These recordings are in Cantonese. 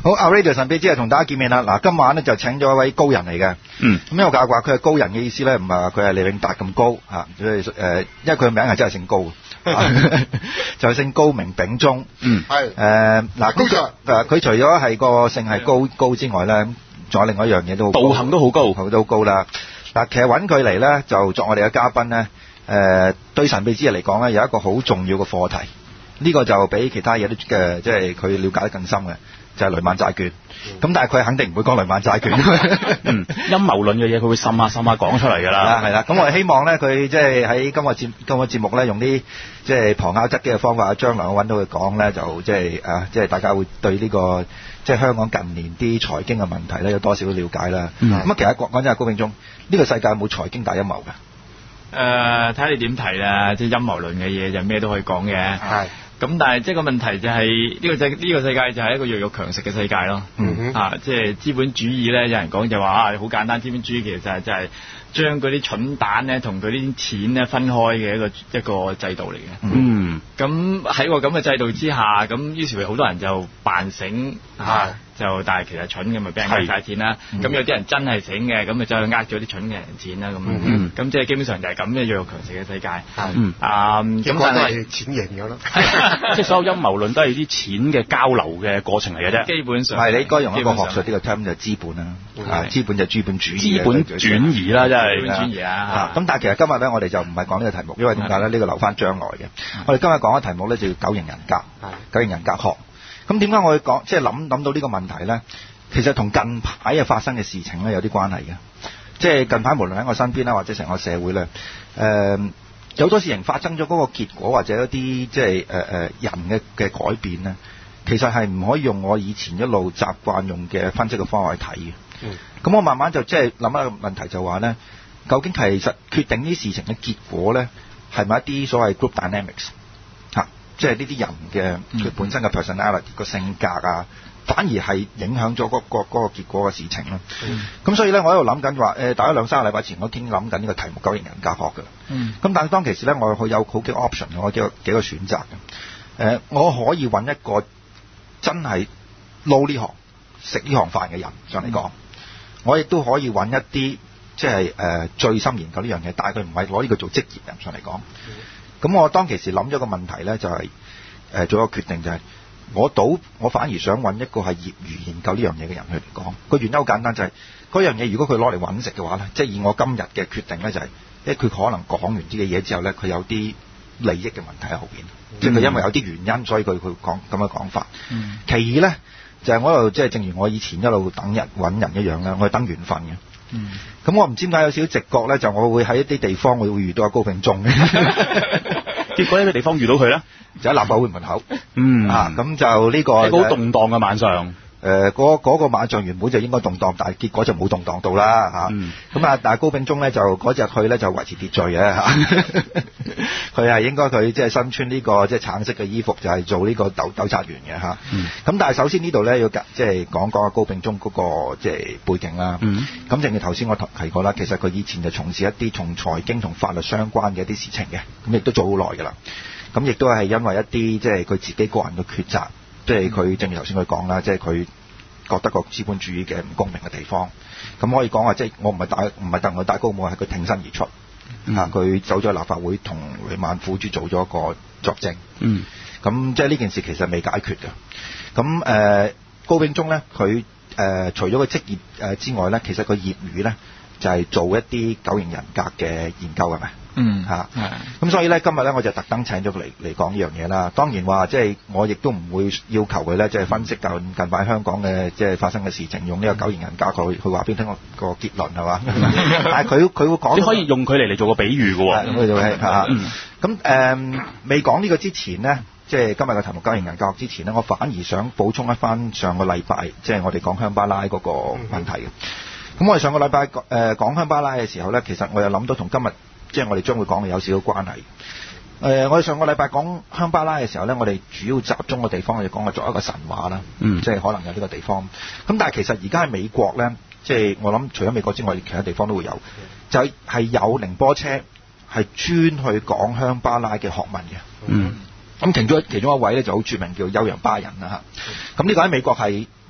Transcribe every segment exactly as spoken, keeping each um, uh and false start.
好 ，Outradio 神秘之夜同大家見面啦。嗱，今晚咧就請咗一位高人嚟嘅。 嗯。 咁呢個教話佢係高人嘅意思咧，唔係話佢係李永達咁高嚇，即係誒，因為佢嘅名係真係姓高，就係姓高名秉忠。 嗯。 係。誒嗱，高誒佢除咗係個姓係高高之外咧，仲有另外一樣嘢都好高， 道行都好高， 佢都好高啦。嗱，其實揾佢嚟咧，就作我哋嘅嘉賓咧，誒對神秘之夜嚟講咧，有一個好重要嘅課題。呢個就比其他嘢都嘅，即係佢了解得更深嘅，就係雷曼債券。咁但係佢肯定唔會講雷曼債券。 嗯，陰謀論嘅嘢佢會滲下滲下講出嚟㗎啦。 係啦，咁我哋希望咧，佢即係喺今個節今個節目咧，用啲即係旁敲側擊嘅方法，將來我揾到佢講咧，就即係啊，即係大家會對呢個即係香港近年啲財經嘅問題咧，有多少了解啦。咁啊、嗯，其實講講真係高秉忠，呢個世界有冇財經大陰謀㗎？ 誒，睇下你點睇啦，即係陰謀論嘅嘢就咩都可以講嘅。係。咁但係即係個問題就係呢個世呢個世界就係一個弱肉強食嘅世界咯。嗯哼。啊，即係資本主義咧，有人講就話啊，好簡單，資本主義其實就係就係將嗰啲蠢蛋咧同佢啲錢咧分開嘅一個一個制度嚟嘅。嗯。咁喺個咁嘅制度之下，咁於是乎好多人就扮醒啊。就但係其實蠢嘅咪俾人呃曬錢啦，咁、嗯、有啲人真係醒嘅，咁咪就去呃咗啲蠢嘅人錢啦，咁，咁、嗯嗯、即係基本上就係咁嘅弱肉強食嘅世界。嗯，啊，咁但係錢贏咗咯， 即係所有陰謀論都係啲錢嘅交流嘅過程嚟嘅啫。 基本上係你應該用一個學術呢個 term 就係資本啦，啊，資本就係資本主義， 資本轉移啦，真係資本轉移啊。 咁但係其實今日咧，我哋就唔係講呢個題目，因為點解咧？呢、呢個留翻將來嘅。我哋今日講嘅題目咧就叫九型人格，九型人格學。咁點解我會講即係諗諗到呢個問題咧？其實同近排嘅發生嘅事情咧有啲關係嘅，即係近排無論喺我身邊啦，或者成個社會咧，誒、呃、有好多事情發生咗嗰個結果，或者一啲即係誒誒人嘅嘅改變咧，其實係唔可以用我以前一路習慣用嘅分析嘅方法去睇嘅。咁、嗯、我慢慢就即係諗一個問題就話咧，究竟其實決定呢事情嘅結果咧，係咪一啲所謂 group dynamics 嚇，即係呢啲人嘅佢本身嘅 personality 個性格啊？反而係影響咗嗰個嗰個結果嘅事情咯。咁、嗯、所以咧，我喺度諗緊話，誒，大概兩三個禮拜前，我已經諗緊呢個題目九型人格學嘅。咁、嗯、但係當其時咧，我有好幾個 option，我有幾個幾個選擇嘅。誒、呃，我可以揾一個真係撈呢行、食呢行飯嘅人上嚟講，嗯、我亦都可以揾一啲即係誒最深研究呢樣嘢，但係佢唔係攞呢個做職業人上嚟講。咁、嗯、我當其時諗咗個問題咧，就係、是、誒、呃、做一個決定就係、是。我倒我反而想揾一個係業餘研究呢樣嘢嘅人去嚟講，個原因好簡單，就係、是、嗰樣嘢如果佢攞嚟揾食嘅話咧，即係以我今日嘅決定咧，就係因為佢可能講完啲嘅嘢之後咧，佢有啲利益嘅問題喺後邊，嗯、即係佢因為有啲原因，所以佢佢講咁嘅講法。嗯、其二咧就係、是、我喺度即係正如我以前一路等人揾人一樣啦，我係等緣分嘅。咁、嗯、我唔知點解有少少直覺咧，就我會喺一啲地方會會遇到阿高秉忠嘅。 結果呢個地方遇到佢咧， 就喺立法會門口。 嗯啊，咁就呢、這個係好動盪嘅晚上。 誒、呃，嗰、那個晚上原本就應該動盪，但係結果就冇動盪到啦嚇。咁、嗯、啊，但係高秉忠咧就嗰日去咧就維持秩序嘅嚇。佢係應該佢即係身穿呢、這個即係、就是、橙色嘅衣服，就係、是、做呢個糾糾察員嘅嚇。咁、嗯、但係首先呢度咧要即係講講阿高秉忠嗰個即係背景啦。咁、嗯、正如頭先我提過啦，其實佢以前就從事一啲從財經同法律相關嘅一啲事情嘅，咁亦都做好耐㗎啦。咁亦都係因為一啲即係佢自己個人嘅抉擇。即係佢正如頭先佢講啦，即係佢覺得個資本主義嘅唔公平嘅地方，咁可以講話即係我唔係大唔係戥佢戴高帽，係佢挺身而出，嗯、啊佢走咗立法會同雷曼苦主做咗一個作證，嗯，咁即係呢件事其實未解決嘅，咁誒、呃、高秉忠咧，佢誒、呃、除咗個職業誒之外咧，其實佢業餘咧就係、是、做一啲九型人格嘅研究係咪？嗯嚇，係、啊。咁所以咧，今日咧我就特登請咗佢嚟嚟講呢樣嘢啦。當然話即係我亦都唔會要求佢咧，即係分析近近排香港嘅即係發生嘅事情，用呢個九型人格去去話俾聽個個結論係嘛？但係佢佢會講， 你可以用佢嚟嚟做個比喻嘅喎。 咁佢就係嚇。咁誒未講呢個之前呢，即係今日嘅題目九型人格之前呢，我反而想補充一翻上個禮拜，即係我哋講香巴拉嗰個問題嘅。咁我哋上個禮拜誒講香巴拉嘅時候咧，其實我又諗到同今日。即係我哋將會講嘅有少少關係。誒、呃，我哋上個禮拜講香巴拉嘅時候咧，我哋主要集中嘅地方，我哋講嘅作為一個神話啦。嗯。即係可能有呢個地方。咁但係其實而家喺美國咧，即係我諗除咗美國之外，其他地方都會有。就係、係、有寧波車係專去講香巴拉嘅學問嘅。嗯。咁其中其中一位咧就好著名，叫歐陽巴人啦嚇。咁呢個喺美國係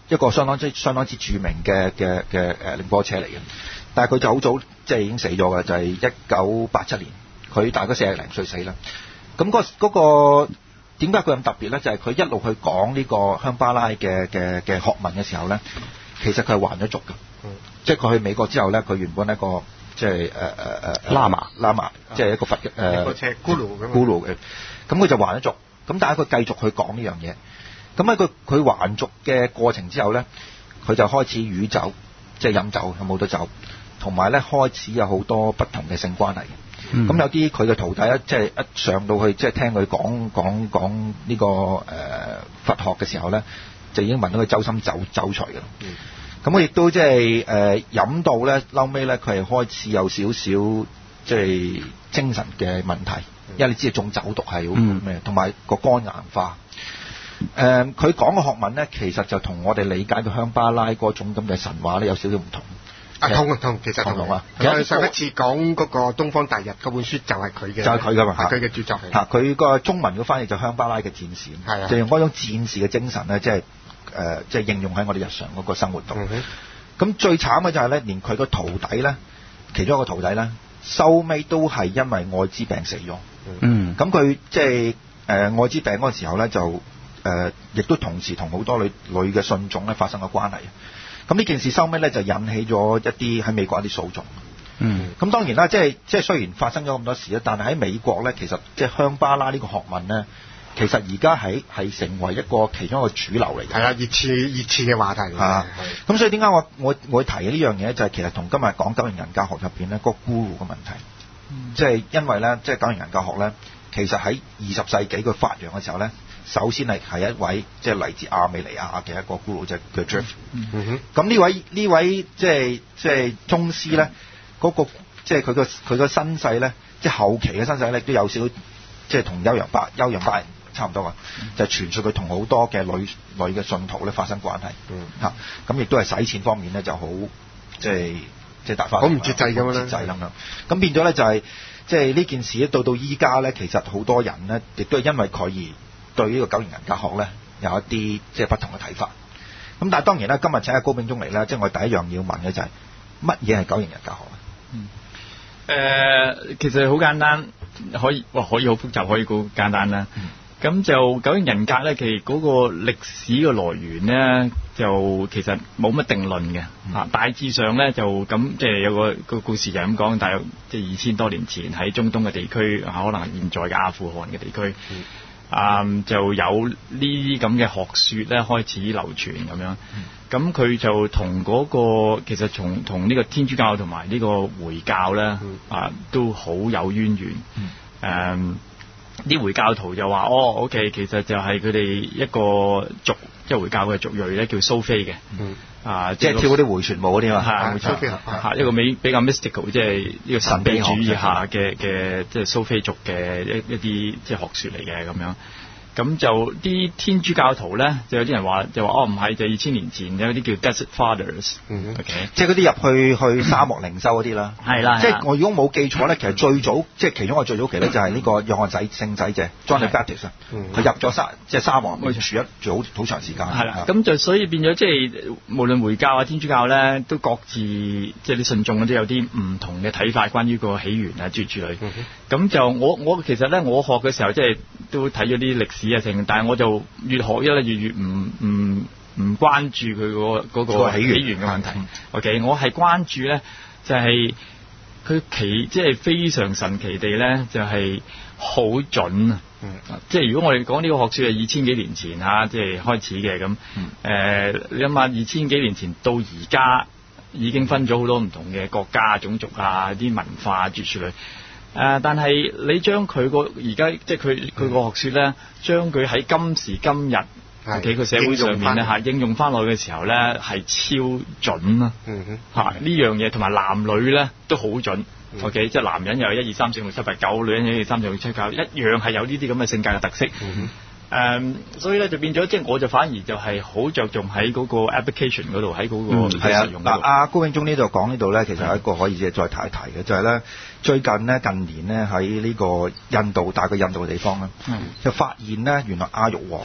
一個相當之相當之著名嘅嘅嘅誒凌波車嚟嘅，但係佢就好早即係已經死咗㗎，就係一九八七年，佢大概四廿零歲死啦。咁、嗰個嗰、嗰個點解佢咁特別咧？就係、是、佢一路去講呢個香巴拉嘅嘅嘅學問嘅時候咧，其實佢係還咗俗㗎，嗯、即係佢去美國之後咧，佢原本一個即係誒誒誒喇嘛喇嘛，即係一個佛嘅誒凌波車咕嚕咁咕嚕嘅，咁佢就還咗俗，咁但係佢繼續去講呢樣嘢。咁喺佢佢還俗嘅過程之後咧，佢就開始酗酒，即係飲酒，有冇得酒，同埋咧開始有好多不同嘅性關係。咁、嗯、有啲佢嘅徒弟咧，即係一上到去，即係聽佢講講講呢、呢個誒、呃、佛學嘅時候咧，就已經聞到佢周身酒酒除嘅。咁佢亦都即係誒飲到咧，後尾咧佢係開始有少少即係精神嘅問題，因為你知道中酒毒係好咩，同埋個肝硬化。誒、呃，佢講嘅學問咧，其實就同我哋理解嘅香巴拉嗰種咁嘅神話咧，有少少唔同。 啊，同啊同，其實同啊。其實上一次講嗰個《東方大日》嗰本書就係佢嘅， 就係佢噶嘛， 係佢嘅著作嚟。 嚇，佢個中文嘅翻譯就香巴拉嘅戰士， 係啊， 就用嗰種戰士嘅精神咧，即係誒，即係應用喺我哋日常嗰個生活度。咁、嗯、最慘嘅就係咧，連佢個徒弟咧，其中一個徒弟咧，收尾都係因為愛滋病死咗。嗯。咁佢即係誒愛滋病嗰個時候咧，就誒亦、呃、都同時同好多女女嘅信眾咧發生咗關係。咁呢件事收尾咧就引起咗一啲喺美國一啲訴訟。嗯。咁當然啦，即係即係雖然發生咗咁多事咧，但係喺美國咧，其實即係香巴拉呢個學問咧，其實而家喺係成為一個其中一個主流嚟嘅。係啊，熱刺熱刺嘅話題嚟嘅。啊。咁所以點解我我我會提呢樣嘢就係、是、其實同今日講九型人格學入邊咧個咕嚕嘅問題。嗯。即係因為咧，即係九型人格學咧，其實喺二十世紀佢發揚嘅時候咧。首先係係一位即係嚟自亞美尼亞嘅一個咕嚕，就叫 Drift。嗯，咁呢位呢位即係即係宗師咧，嗰、那個即係佢個佢個身世咧，即係後期嘅身世咧，都有少少即係同休揚巴休揚巴人差唔多啊，就傳説佢同好多嘅女女嘅信徒咧發生關係。嗯，嚇咁亦都係使錢方面咧就好即係即係大花好唔節制咁樣啦，節制咁樣。咁變咗咧就係、是、即係呢件事咧到到依家咧，其實好多人咧亦都係因為佢而對呢個九型人格學咧有一啲即係不同嘅睇法。咁但係當然啦，今日請阿高秉忠嚟咧，即係我第一樣要問嘅就係乜嘢係九型人格學啊？ 嗯，誒、呃，其實好簡單，可以哇，可以好複雜，可以好簡單啦。咁、嗯、就九型人格咧，其實嗰個歷史嘅來源咧，就其實冇乜定論嘅。嗯、啊，大致上咧就咁，即係有個個故事就係咁講，大約即係二千多年前喺中東嘅地區，可能現在嘅阿富汗嘅地區。嗯啊、嗯，就有呢啲咁嘅學説咧開始流傳咁樣，咁、嗯、佢就同嗰、那個其實從同呢個天主教同埋呢個回教咧、嗯、啊都好有淵源。誒、嗯，啲、嗯、回教徒就話：哦，OK，其實就係佢哋一個族，即係回教嘅族裔咧，叫蘇菲嘅。嗯啊，即係跳嗰啲回旋舞嗰啲嘛，係蘇菲嚇，一個美比較 mystical，即係呢個神秘主義下嘅嘅，即係蘇菲族嘅一一啲即係學説嚟嘅咁樣。咁就啲天主教徒咧，就有啲人話就話哦，唔係，就二千年前有啲叫 Desert Fathers，嗯，OK，即係嗰啲入去去沙漠靈修嗰啲啦，係啦，即係我如果冇記錯咧，其實最早即係其中一個最早期咧，就係呢個約翰仔聖仔啫 John the Baptist，佢入咗沙即係沙漠去住一住好好長時間，係啦，咁就所以變咗即係無論回教啊天主教咧，都各自即係啲信眾都有啲唔同嘅睇法，關於個起源啊諸如此類。咁就我我其實咧，我學嘅時候即係都睇咗啲歷史。但係我就越學越越越唔唔唔關注佢嗰個起源嘅問題。OK，我係關注咧就係、是、佢奇，即係非常神奇地咧就係、是、好準啊！嗯、即係如果我哋講呢個學説係二千幾年前嚇，即係開始嘅咁。誒、嗯呃，你諗下二千幾年前到而家已經分咗好多唔同嘅國家、種族啊、啲文化諸如此類。誒、呃，但係你將佢個而家即係佢佢個學説咧，將佢喺今時今日喺個社會上面咧嚇應用翻落去嘅時候咧，係超準啦。嗯哼，嚇呢樣嘢同埋男女咧都好準。嗯、OK，即係男人又有一二三四五六七八九，女人有一二三四五六七九，一樣係有呢啲咁嘅性格嘅特色。嗯哼。誒、um，所以咧就變咗，即係我就反而就係好着重喺嗰個 application 嗰度，喺嗰個實用嗰度。嗱、嗯，阿高秉忠呢度講呢度咧，其實係一個可以即係再提一提嘅，就係、是、咧最近呢，近年呢，喺呢個印度大概印度嘅地方咧，嗯、就發現咧原來阿育王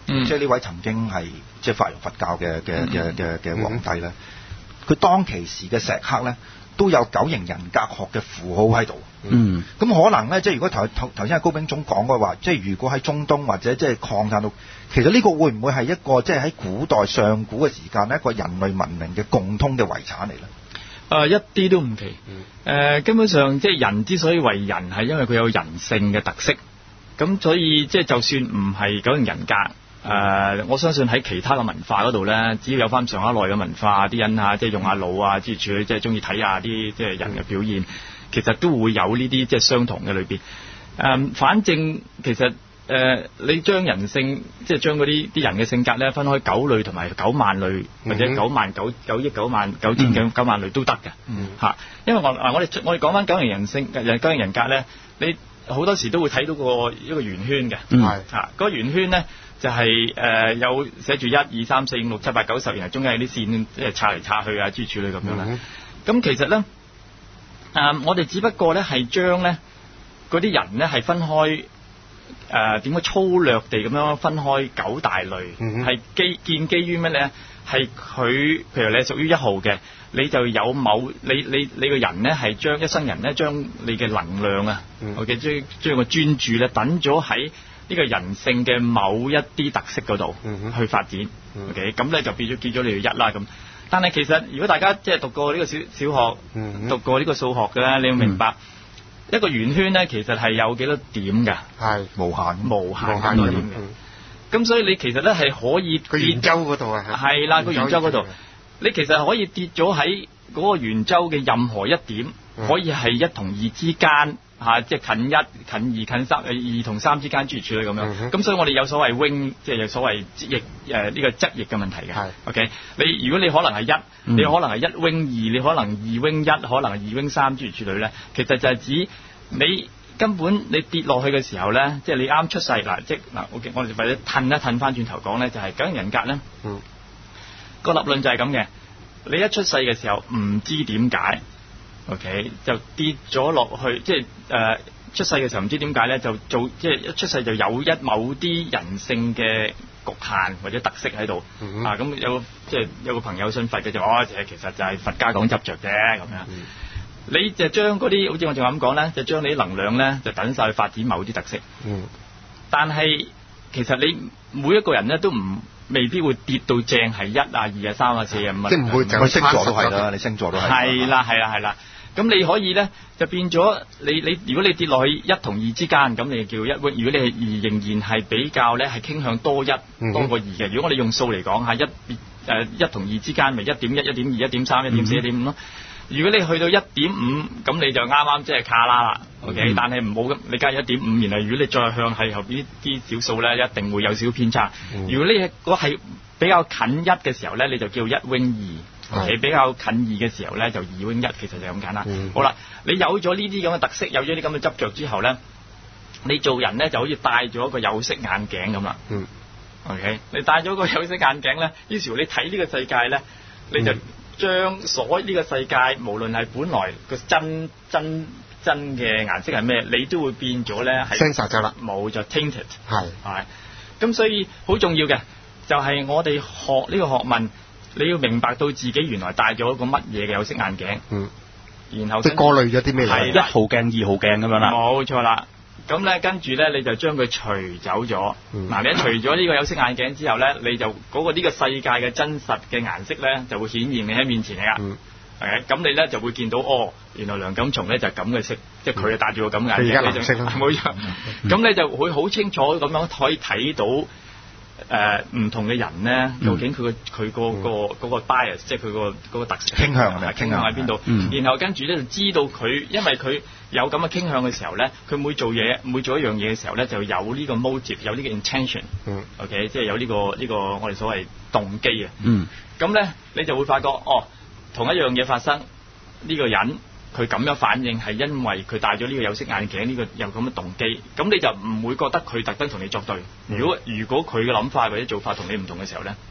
嗯、即係呢位曾經係即係發揚佛教嘅嘅嘅嘅嘅皇帝咧，佢、嗯、當其時嘅石刻咧都有九型人格學嘅符號喺度。 嗯， 咁可能咧，即係如果頭頭頭先阿高炳忠講嘅話，即係如果喺中東或者即係擴散到，其實呢個會唔會係一個即係喺古代上古嘅時間一個人類文明嘅共通嘅遺產嚟咧？ 誒、呃、一啲都唔奇。誒、呃、根本上即係人之所以為人，係因為佢有人性嘅特色。咁所以即係就算唔係九型人格，誒、呃、我相信喺其他嘅文化嗰度咧，只要有翻上一代嘅文化，啲人啊即係用下腦啊，之類即係中意睇下啲即係人嘅表現。其實都會有呢啲即係相同嘅裏邊，誒、嗯，反正其實誒、呃，你將人性即係將嗰啲啲人嘅性格咧分開九類同埋九萬類，或者九萬九九億九萬九千九九萬類都得嘅，嚇、嗯。因為我嗱我哋我哋講翻九型人性九型人格咧，你好多時都會睇到個一個圓圈嘅，係、嗯、嚇，嗰、那個圓圈咧就係、是、誒、呃、有寫住一二三四五六七八九十，然後中間有啲線即係插嚟插去啊，諸如此類咁樣啦。咁、嗯、其實咧。誒、呃，我哋只不過咧係將咧嗰啲人咧係分開誒點樣粗略地咁樣分開九大類，係、嗯、基建基於咩咧？係佢譬如你係屬於一號嘅，你就有某你你你個人咧係將一生人咧將你嘅能量啊，我嘅將將個專注咧等咗喺呢個人性嘅某一啲特色嗰度去發展。嗯、OK，咁咧就變咗結咗你條一啦咁。但係其實如果大家即係讀過呢個小小學，嗯、讀過呢個數學嘅咧，你要明白、嗯、一個圓圈咧，其實係有幾多點㗎？係無限無限咁多點嘅。咁、嗯、所以你其實咧係可以個圓周嗰度啊，係啦個圓周嗰度，你其實可以跌咗喺嗰個圓周嘅任何一點，嗯、可以係一同二之間。嚇，即係近一、近二、近三，誒二同三之間諸如此類咁樣。咁、嗯、所以我哋有所謂 wing，即係有所謂質翼誒呢個質翼嘅問題嘅。係 OK，你如果你可能係一、嗯，你可能係一 wing 二，你可能二 wing 一，可能係二 wing 三諸如此類咧。其實就係指你根本你跌落去嘅時候咧，即係你啱出世嗱，即係嗱，OK，我哋或者褪一褪翻轉頭講咧，就係九型人格咧。嗯。個立論就係咁嘅，你一出世嘅時候唔知點解。OK， 就跌咗落去，即係誒、呃、出世嘅時候唔知點解咧，就做即係一出世就有一某啲人性嘅局限或者特色喺度、嗯、啊。咁有即係有個朋友信佛嘅就話，其實其實就係佛家講執着啫咁樣。嗯、你就將嗰啲好似我仲咁講咧，就將你啲能量咧就等晒去發展某啲特色。嗯。但係其實你每一個人咧都唔未必會跌到正係一啊、二啊、三啊、四啊、五啊。即係唔會就星座都係啦，你星座都係。係啦，係啦，係啦。咁你可以咧就變咗你你如果你跌落去一同二之間，咁你就叫一。如果你係二仍然係比較咧係傾向多一、嗯、多過二嘅。如果我哋用數嚟講嚇一誒、呃、一同二之間咪一點一、一點二、一點三、一點四、一點五咯。如果你去到一點五，咁你就啱啱即係卡啦啦。OK，、嗯、但係唔好咁，你加一點五，然後如果你再向係後邊啲小數咧，一定會有少少偏差。嗯、如果你係嗰係比較近一嘅時候咧，你就叫一 wing 二。你比較近二嘅時候咧，就二 wing 一，其實就咁簡單。嗯、好啦，你有咗呢啲咁嘅特色，有咗啲咁嘅執着之後咧，你做人咧就好似戴咗一個有色眼鏡咁啦。嗯。OK，你戴咗個有色眼鏡咧，於是乎你睇呢個世界咧，你就將所呢個世界，無論係本來個真真真嘅顏色係咩，你都會變咗咧係。sense 咗啦。冇就 tainted。係。係。咁所以好重要嘅就係、是、我哋學呢個學問。你要明白到自己原來戴咗一個乜嘢嘅有色眼鏡，嗯，然後即係過濾咗啲咩嚟？係一號鏡、二號鏡咁樣啦。冇錯啦。咁咧跟住咧，你就將佢除走咗。嗱、嗯，你一除咗呢個有色眼鏡之後咧，你就嗰、那個呢個世界嘅真實嘅顏色咧，就會顯現你喺面前嚟噶。嗯。係咁你咧就會見到哦，原來梁錦松咧就係咁嘅色，即係佢係戴住個咁嘅眼鏡。而家藍色啦。冇錯。咁、嗯、你就會好清楚咁樣可以睇到。誒、呃、唔同嘅人咧，究竟佢、嗯、個佢個個嗰個 bias，即係佢個嗰個特色傾向係咪傾向喺邊度？然後跟住咧就知道佢，因為佢有咁嘅傾向嘅時候咧，佢每做嘢每做一樣嘢嘅時候咧，就有呢個 motive， 有呢個 intention，嗯，OK， 即係有呢、這個呢、這個我哋所謂動機啊。嗯，咁咧你就會發覺，哦，同一樣嘢發生，呢、這個人。佢咁樣反應係因為佢戴咗呢個有色眼鏡，呢、這個有咁嘅動機，咁你就唔會覺得佢特登同你作對。如果如果佢嘅諗法或者做法同你唔同嘅時候咧，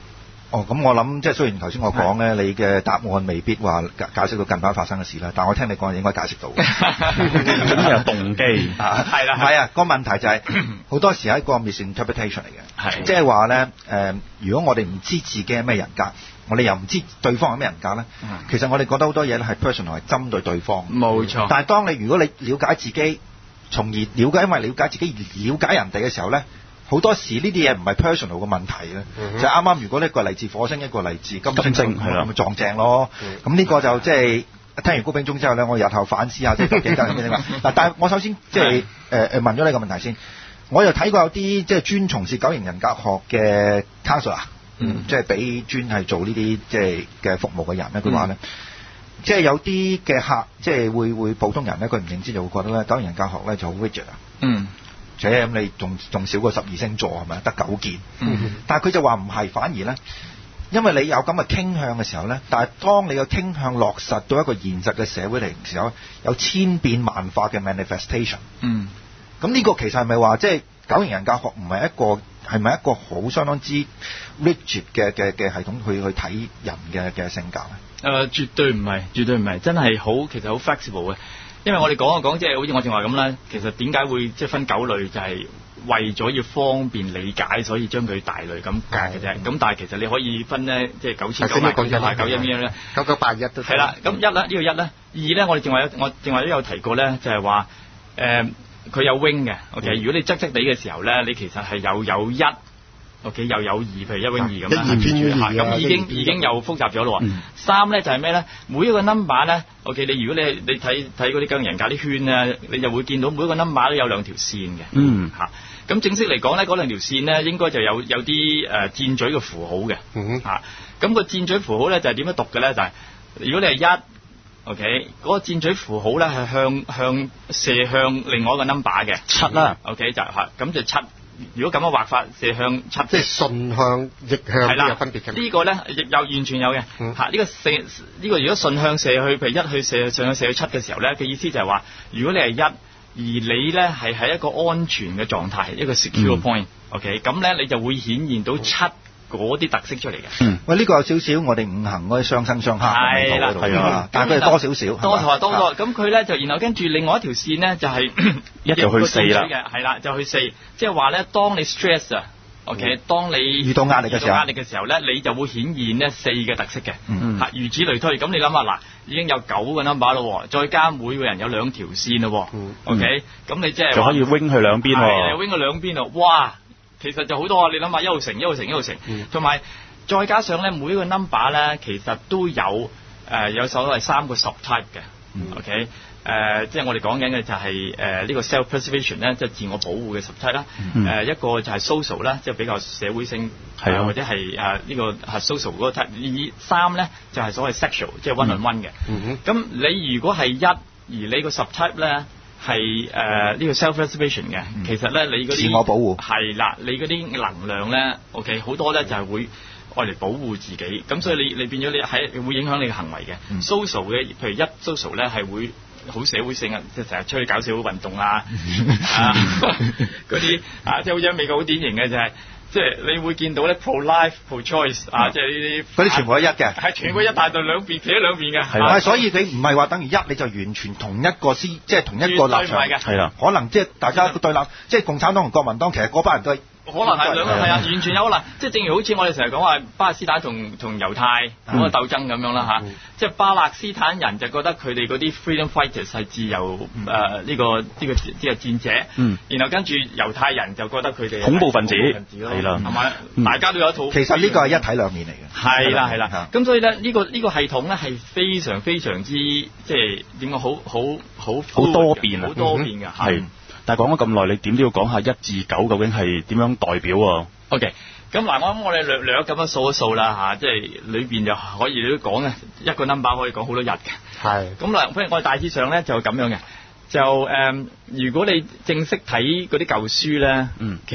哦，咁我諗即係雖然頭先我講咧，你嘅答案未必話解解釋到近排發生嘅事啦，但我聽你講應該解釋到。 咁有動機係啦，係啊，個問題就係、是、好多時係一個 misinterpretation 嚟嘅，即係話咧誒，如果我哋唔知自己係咩人格，我哋又唔知對方係咩人格咧、嗯，其實我哋覺得好多嘢咧係 personal 係針對對方。 冇錯。但係當你如果你了解自己，從而了解因為了解自己而了解人哋嘅時候咧。好多時呢啲嘢唔係 personal 嘅問題咧、嗯，就啱啱如果呢個嚟自火星，一個嚟自金星，係啦，咪撞正咯。咁、嗯、呢個就即係聽完高炳忠之後咧，我日後反思下即係究竟係咩嗱，但係我首先即係誒誒問咗你個問題先。我又睇過有啲即係專從事九型人格學嘅 counselor，嗯，即係俾專係做呢啲即係嘅服務嘅人咧，佢話咧，即係有啲嘅客即係會會普通人咧，佢唔認知就會覺得咧九型人格學咧就好 rigid 啊，嗯。且咁你仲仲少過十二星座係咪？得九件，嗯、但係佢就話唔係，反而咧，因為你有咁嘅傾向嘅時候咧，但係當你嘅傾向落實到一個現實嘅社會嚟嘅時候，有千變萬化嘅 manifestation。嗯，咁呢個其實係咪話即係九型人格學唔係一個係咪一個好相當之 rigid 嘅嘅嘅系統去去睇人嘅嘅性格咧？誒、 呃，絕對唔係，絕對唔係，真係好，其實好 flexible 嘅。因為我哋講一講，即係好似我正話咁啦，其實點解會即係分九類，就係為咗要方便理解，所以將佢大類咁解嘅啫。咁但係其實你可以分咧，即係九千九百九百九一咁樣咧， 九九八一都係啦。咁一啦，呢個一咧，二咧，我哋正話有我正話都有提過咧，就係話誒佢有 wing 嘅。OK，如果你側側地嘅時候咧，你其實係有有一。OK，又有二，譬如一 wing 二咁啦，咁已經已經又複雜咗咯。嗯、三咧就係咩咧？每一個 number 咧 ，OK， 你如果你你睇睇嗰啲九型人格啲圈咧，你就會見到每一個 number 都有兩條線嘅。嗯，嚇、啊。咁正式嚟講咧，嗰兩條線咧應該就有有啲誒箭嘴嘅符號嘅。嗯，嚇、啊。咁、那個箭嘴符號咧就係點樣讀嘅咧？就係、是、如果你係一 ，OK， 嗰個箭嘴符號咧係向向射向另外一個 number 嘅七啦。OK， 就係咁就七。如果咁樣畫法射向七，即係順向、逆向都有分別嘅。 呢、這個咧亦有完全有嘅。嚇、嗯，呢、這個射呢、這個如果順向射去，譬如一去射上向射去七嘅時候咧，嘅意思就係話，如果你係一，而你咧係喺一個安全嘅狀態，一個 secure point，OK，、嗯、咁、okay? 咧你就會顯現到七嗰啲特色出嚟嘅。嗯，喂， 呢、這個有少少我哋五行嗰啲相生相克嘅味道喺度，係啊，但係佢係多少少， 多同埋多多。咁佢咧就然後跟住另外一條線咧就係、是、 一就去四啦， 係啦，就去四，即係話咧，當你 stress 啊 ，OK，、嗯、當你遇到壓力嘅時候， 壓力嘅時候咧，你就會顯現咧四嘅特色嘅，嗯嚇，如此類推。咁你諗下嗱，已經有九個 number 咯，再加每個人有兩條線咯、嗯、，OK，咁、嗯、你即係就可以 wing 去兩邊喎， 係 wing 去兩邊咯，哇，其實就好多啊！你諗下一路乘一路乘一路乘，同埋。再加上咧，每一個 number 咧，其實都有誒、呃、有所謂三個 subtype 嘅、嗯、，OK，誒、呃，即係我哋講緊嘅就係誒呢個 self-preservation 咧，即係自我保護嘅 subtype 啦、嗯，誒、呃、一個就係 social 啦，即係比較社會性，係啊、呃，或者係誒呢個係 social 嗰個 type，而三咧就係、是、所謂 sexual，即係 one on one 嘅，咁、嗯嗯、你如果係一，而你個 subtype 咧係誒呢個 self-preservation 嘅，嗯、其實咧你嗰啲自我保護係啦，你嗰啲能量咧 ，OK 好多咧就係會。愛嚟保護自己，咁所以你你變咗你喺會影響你嘅行為嘅。嗯、social 嘅，譬如一 social 咧係會好社會性啊，即係成日出去搞社會運動啊，啊嗰啲啊，即係好似喺美國好典型嘅就係、是，即係你會見到咧 pro life pro choice 啊，即係呢啲嗰啲全部係一嘅， 係全部一大隊兩邊企喺兩邊嘅， 係啦，所以你唔係話等於一你就完全同一個思，即係同一個立場嘅，係啦，可能即係大家對立，即係共產黨同國民黨其實嗰班人都係。 可能係兩個係啊，完全有可能，即係正如好似我哋成日講話巴勒斯坦同同猶太嗰個鬥爭咁樣啦嚇、嗯，即係巴勒斯坦人就覺得佢哋嗰啲 freedom fighters 係自由誒呢、嗯呃這個呢、這個即係戰者，嗯，然後跟住猶太人就覺得佢哋恐怖分子， 係啦，係咪、嗯？大家都有一套。 其實呢個係一體兩面嚟嘅。 係啦係啦，咁所以咧呢、這個呢、這個系統咧係非常非常之即係點講好好好好多變啊， 好多變㗎係。 但係講咗咁耐，你點都要講下一至九究竟係點樣代表喎 ？OK，咁嗱，我諗我哋略略咁樣數一數啦嚇，即係裏邊就可以你都講嘅一個 number 可以講好多日嘅。係。咁嗱，譬如我哋大致上咧就咁樣嘅，就誒、呃，如果你正式睇嗰啲舊書咧，嗯，其實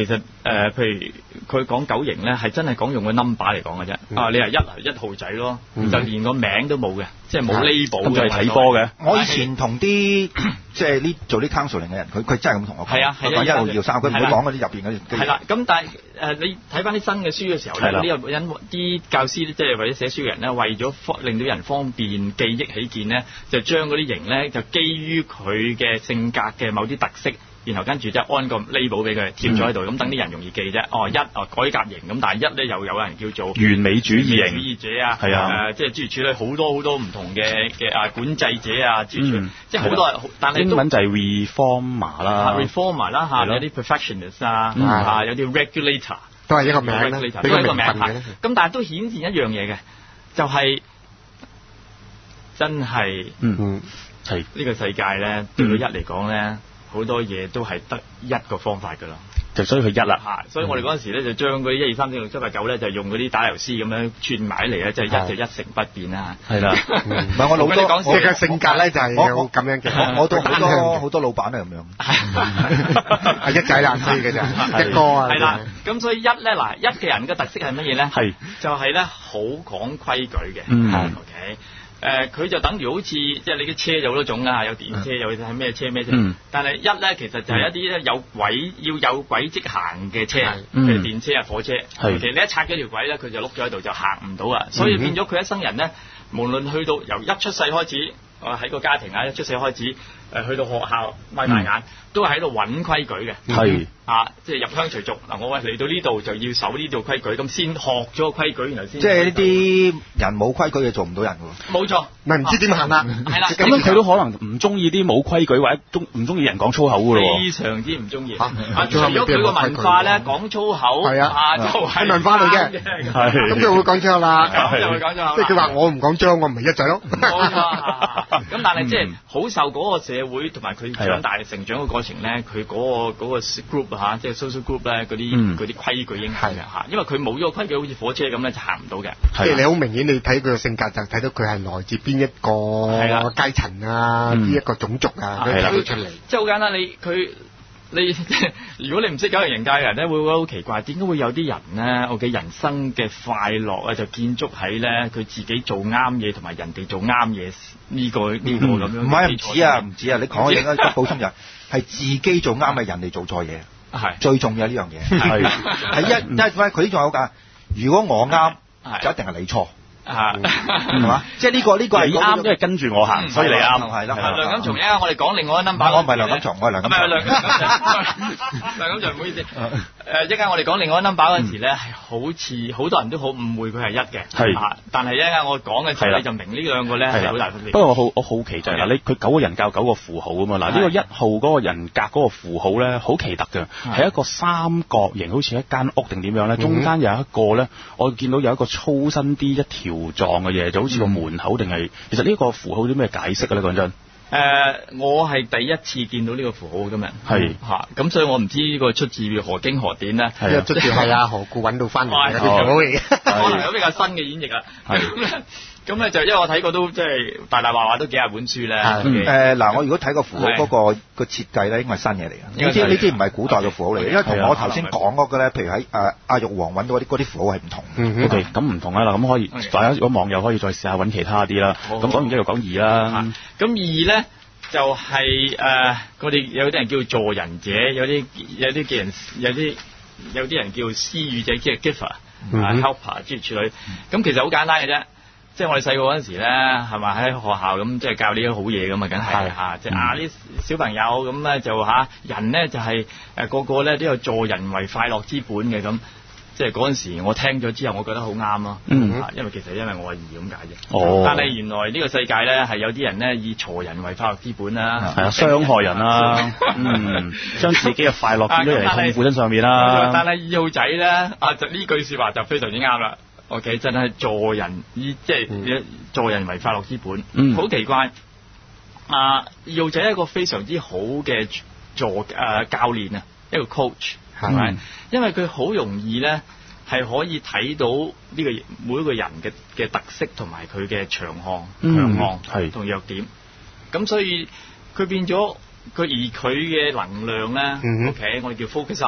呃，譬如佢講九型咧，係真係講用個 number 嚟講嘅啫。啊，你係一一號仔咯， 嗯、 就連個名都冇嘅，即係冇 label 咁就係睇波嘅。 我以前同啲即係呢做啲 counseling 嘅人，佢佢真係咁同我講。 係啊，係啊，一號、二號、三號，佢唔會講嗰啲入邊嗰啲。 係啦，咁但係誒、呃，你睇翻啲新嘅書嘅時候咧，嗰啲人啲教師即係或者寫書嘅人咧，為咗令到人方便記憶起見咧，就將嗰啲型咧就基於佢嘅性格嘅某啲特色。然後跟住即係安個 label 俾佢貼咗喺度，咁等啲人容易記啫。哦，一哦改革型咁，但係一咧又有人叫做完美主義型主義者啊， 係啊， 呃、即係諸如此類好多好多唔同嘅嘅啊管制者啊，諸如此類，即係好多，但係英文就係 reformer 啦 ，reformer 啦嚇，有啲 perfectionist 啊，啊有啲 regulator 都係一個名啦， 都係一個名嚇。咁但係都顯現一樣嘢嘅，就係、是、真係嗯係呢個世界咧，對到一嚟講咧。好多嘢都係得一個方法㗎啦， 就所以佢一啦嚇，所以我哋嗰陣時咧就將嗰啲一二三四六七八九咧就用嗰啲打油詩咁樣串埋嚟咧，即係一就一成不變啦。 係啦， 唔係我老多， 我嘅性格咧就係有咁樣嘅。 我都好多好多老闆都係咁樣，係一仔兩衰嘅咋，一哥啊。 係啦，咁所以一咧嗱，一嘅人嘅特色係乜嘢咧？ 係就係咧好講規矩嘅。 嗯 ，OK。誒佢、呃、就等於好似即係你嘅車有好多種啦，有電車，有係咩車咩車。 嗯、 但係一咧其實就係一啲咧有軌要有軌跡行嘅車，譬、 嗯、 如電車啊、火車。其實你一拆咗條軌咧，佢就碌咗喺度就行唔到啊。所以變咗佢一生人咧，無論去到由一出世開始，啊喺個家庭啊一出世開始，誒、呃、去到學校擘大眼，嗯、都係喺度揾規矩嘅。 係。 啊，即係入鄉隨俗嗱，我嚟到呢度就要守呢度規矩，咁先學咗個規矩，然後先。即係呢啲人冇規矩嘅做唔到人喎。 冇錯， 咪唔知點行啦。 係啦， 咁佢都可能唔中意啲冇規矩或者中唔中意人講粗口㗎咯。 非常之唔中意。 啊， 除咗佢個文化咧，講粗口係啊， 就係文化嚟嘅。係。咁佢會講粗口啦。 咁就會講粗口。 即係佢話我唔講粗口，我唔係一仔咯。 冇錯。咁但係即係好受嗰個社會同埋佢長大成長嘅過程咧，佢嗰個嗰個 group 嚇，即係 social group 咧嗰啲嗰啲規矩影響嘅嚇，因為佢冇咗個規矩，好似火車咁咧就行唔到嘅。 即係你好明顯，你睇佢嘅性格就睇到佢係來自邊一個階層啊，邊一個種族啊，佢睇到出嚟。 即係好簡單，你佢你如果你唔識九型人格嘅人咧，會覺得好奇怪，點解會有啲人咧，我嘅人生嘅快樂啊，就建築喺咧佢自己做啱嘢同埋人哋做啱嘢呢個呢個咁樣。 唔係唔止啊，唔止啊！你講嘅應該補充就係係自己做啱嘅，人哋做錯嘢。係最重要呢樣嘢，係係一因為佢呢種好㗎。如果我啱，就一定係你錯，係嘛？即係呢個呢個係你啱，因為跟住我行，所以你啱， 係啦。 梁錦松咧，我哋講另外一個 number。 我唔係梁錦松，我係梁錦松。 唔係梁錦松，梁錦松唔好意思。誒，一陣間我哋講另外一個 number 嗰陣時咧，係好似好多人都好誤會佢係一嘅，係。但係一陣間我講嘅時候你就明呢兩個咧係好大分別。 不過我好我好奇就係嗱，你佢九個人格九個符號啊嘛，嗱呢個一號嗰個人格嗰個符號咧好奇特嘅，係一個三角形，好似一間屋定點樣咧，中間有一個咧，我見到有一個粗身啲一條狀嘅嘢，就好似個門口定係，其實呢個符號有啲咩解釋嘅咧？講真。 誒、呃，我係第一次見到呢個符號今日， 係嚇，咁所以我唔知呢個出自何經何典咧， 係啊，出自係啊何故揾到翻嚟嘅符號嚟， 可能有比較新嘅演繹啊。咁咧就因為我睇過都即係大大話話都幾廿本書咧。 誒嗱，我如果睇個符號嗰個個設計咧，應該係新嘢嚟嘅。呢啲呢啲唔係古代嘅符號嚟嘅，因為同我頭先講嗰個咧，譬如喺誒阿玉皇揾到嗰啲嗰啲符號係唔同。 O K，咁唔同啦，嗱咁可以大家如果網友可以再試下揾其他啲啦。咁講完之後講二啦。 咁二咧就係誒，我哋有啲人叫助人者，有啲有啲嘅人有啲有啲人叫施予者，即係 giver、helper 諸如此類。咁其實好簡單嘅啫。即係我哋細個嗰陣時咧，係咪喺學校咁即係教呢啲好嘢咁啊？梗係嚇，即係啊啲小朋友咁咧就嚇人咧就係誒個個咧都有助人為快樂之本嘅咁。即係嗰陣時我聽咗之後，我覺得好啱咯。嗯，因為其實因為我係二咁解啫。哦。但係原來呢個世界咧係有啲人咧以助人為快樂之本啦。 係啊，傷害人啦。嗯，將自己嘅快樂變咗人痛苦身上面啦。 但係二號仔咧啊，就呢句説話就非常之啱啦。O.K. 真係助人以即係助人為快樂之本，好、嗯、奇怪。啊，二號仔係一個非常之好嘅助誒、呃、教練啊，一個 coach 係咪？嗯、因為佢好容易咧係可以睇到呢個每一個人嘅嘅特色同埋佢嘅長項、強項係同弱點。咁所以佢變咗佢而佢嘅能量咧、嗯、，O.K. 我哋叫 focus out。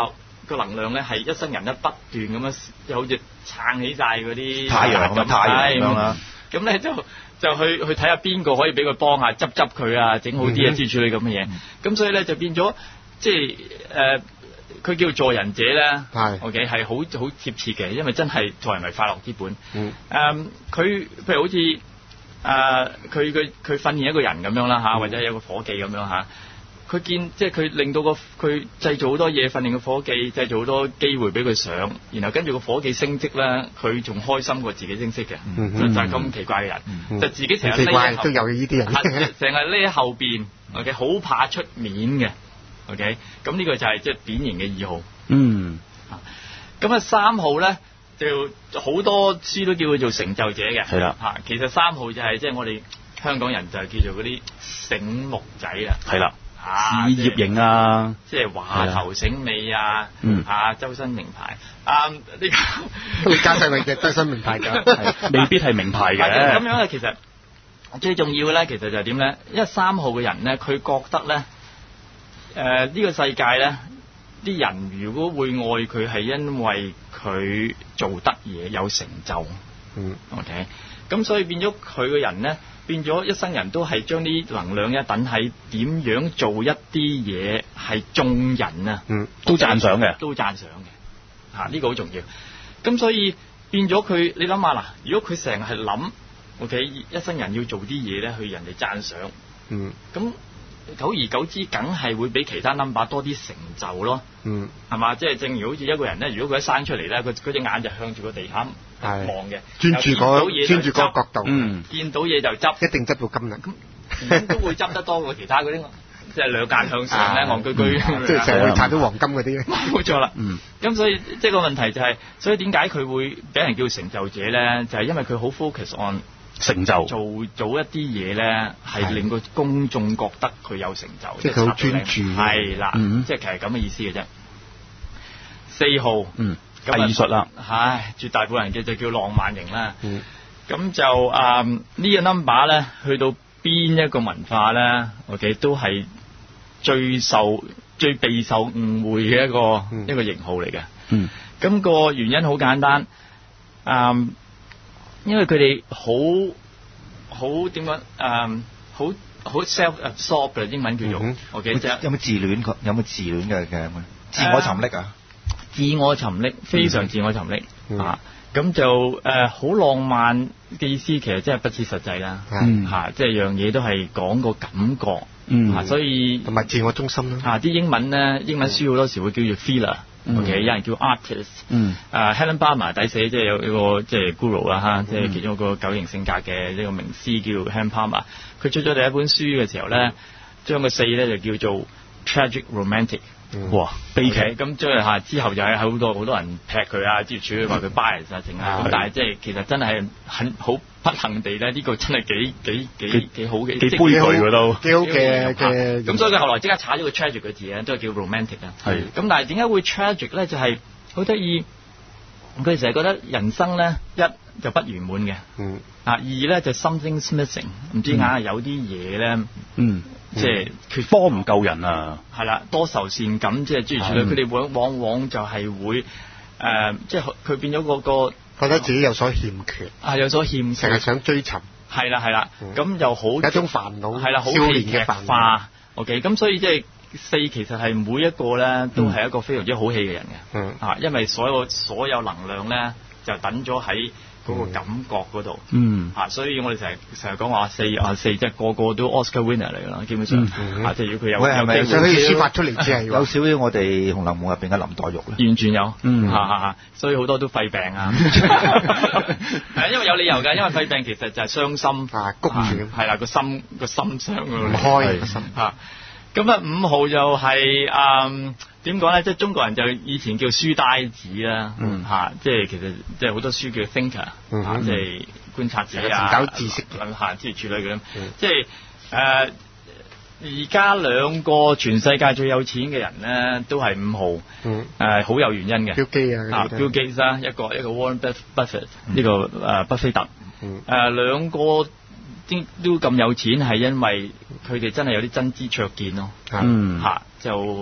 個能量咧係一生人咧不斷咁樣，就好似撐起晒嗰啲太陽咁樣太陽咁樣啦。 咁咧就就去去睇下邊個可以俾佢幫下執執佢啊，整好啲啊之類咁嘅嘢。咁、嗯、所以咧就變咗即係誒，佢、呃、叫助人者咧，OK 係好好貼切嘅，因為真係助人為快樂之本。嗯。誒，佢譬如好似誒，佢佢佢訓練一個人咁樣啦嚇，或者有個伙計咁樣嚇。佢見即係佢令到個佢製造好多嘢，訓練個伙計，製造好多機會俾佢上，然後跟住個伙計升職咧，佢仲開心過自己升職嘅，嗯、就就係咁奇怪嘅人，嗯、就自己成日匿喺後都有呢啲人， 成日匿喺後邊 ，OK， 好怕出面嘅 ，OK， 咁呢個就係即係典型嘅二號。嗯，咁啊三號咧就好多書都叫佢做成就者嘅，係啦嚇，其實三號就係即係我哋香港人就係叫做嗰啲醒目仔啦，係啦。 事業型啊， 即係話頭醒尾啊，嗯啊，周身名牌啊，呢個李嘉誠嘅周身名牌㗎， 未必係名牌嘅。 咁樣咧，其實最重要嘅咧，其實就係點咧？因為三號嘅人咧，佢覺得咧，誒、呃、呢、呢個世界咧，啲人如果會愛佢，係因為佢做得嘢有成就。嗯 ，OK，咁所以變咗佢嘅人咧。變咗一生人都係將啲能量一等喺點樣做一啲嘢係眾人啊， 嗯，都讚賞嘅， 都讚賞嘅，嚇、啊、呢、呢個好重要。咁所以變咗佢，你諗下啦，如果佢成日係諗 ，OK， 一生人要做啲嘢咧，去人哋讚賞，嗯，咁久而久之，梗係會比其他 number 多啲成就咯，嗯，係嘛？即係正如好似一個人咧，如果佢一生出嚟咧，佢佢隻眼就向住個地下。望嘅， 專注嗰專注嗰個角度， 嗯，見到嘢就執， 一定執到金啦。 咁都會執得多過其他嗰啲，即係兩間向上咧，戇居居， 即係成日會賺到黃金嗰啲。 冇錯啦，嗯。咁所以即係個問題就係、是，所以點解佢會俾人叫成就者咧？就係、是、因為佢好 focus on 成就， 做做一啲嘢咧，係令個公眾覺得佢有成就， 即係佢好專注， 係啦，即係其實咁嘅意思嘅啫。四號，嗯。 藝術啦， 唉，絕大部分人嘅就叫浪漫型啦。咁、嗯、就誒、嗯這個、呢個 number 咧，去到邊一個文化咧 ，OK 都係最受、最備受誤會嘅一個、嗯、一個型號嚟嘅。咁、嗯那個原因好簡單，誒、嗯，因為佢哋好好點講誒，好好 self-absorbed 嘅英文叫做、嗯、，OK 即係有冇自戀？有冇自戀嘅嘅自我沉溺啊？ 自我沉溺，非常自我沉溺、嗯、啊！咁就誒好、呃、浪漫嘅意思，其實真係不切實際啦。嗯，嚇、啊，即係樣嘢都係講個感覺。嗯，啊、所以同埋自我中心啦。 啊，啲英文咧，英文書好多時會叫做 feeler、嗯。OK，有人叫 artist。嗯。誒 Helen Balmer 底寫即係有一個即係 guru 啦嚇，即係其中一個九型性格嘅呢個名師叫 Helen Balmer。佢出咗第一本書嘅時候咧，將個四咧就叫做 tragic romantic。哇！悲劇咁即係嚇，之後就係好多好多人劈佢啊，之類話佢 bias 啊，剩啊。咁但係即係其實真係很好不幸地咧，呢、這個真係幾幾幾幾好嘅， 幾悲劇嘅都幾好嘅嘅。 咁所以佢後來即刻踩咗個 tragic 嘅字咧，都係叫 romantic 啊。係。咁但係點解會 tragic 咧？就係好得意。佢成日覺得人生咧一就不圓滿嘅。嗯。啊，二咧就 something's missing， 唔知硬係有啲嘢咧。嗯。即係佢幫唔夠人啊， 係啦，多愁善感，即係諸如此類。佢哋往往往就係會誒、呃，即係佢變咗個個覺得自己有所欠缺， 啊有所欠缺， 成日想追尋， 係啦係啦，咁、嗯、又好有一種煩惱， 係啦，好戲劇化。OK，咁所以即係四其實係每一個咧都係一個非常之好戲嘅人嘅，嗯啊，因為所有所有能量咧就等咗喺嗰個感覺嗰度，嗯，嚇、啊，所以我哋成日成日講話四啊四，即係個個都 Oscar winner 嚟㗎啦，基本上，嗯、啊，即係如果佢有， 喂，係咪可以抒發出嚟先係有少少我哋《紅樓夢》入邊嘅林黛玉咧？ 完全有，嗯，嚇嚇嚇，所以好多都肺病啊，係因為有理由㗎，因為肺病其實就係傷心啊，谷住，係啦，個心個心傷唔開個心嚇。咁啊五號就係誒點講咧？即係中國人就以前叫書呆子啦，嗯嚇，即係其實即係好多書叫 thinker，嗯嚇，即係觀察者啊， 搞知識諗下之類處理嘅咁，即係誒而家兩個全世界最有錢嘅人咧，都係五號，嗯誒好有原因嘅， 標基啊， 啊標基啦，一個一個 Warren Buffett 呢個誒巴菲特，誒兩個。都咁有錢係因為佢哋真係有啲真知灼見咯，嗯嚇就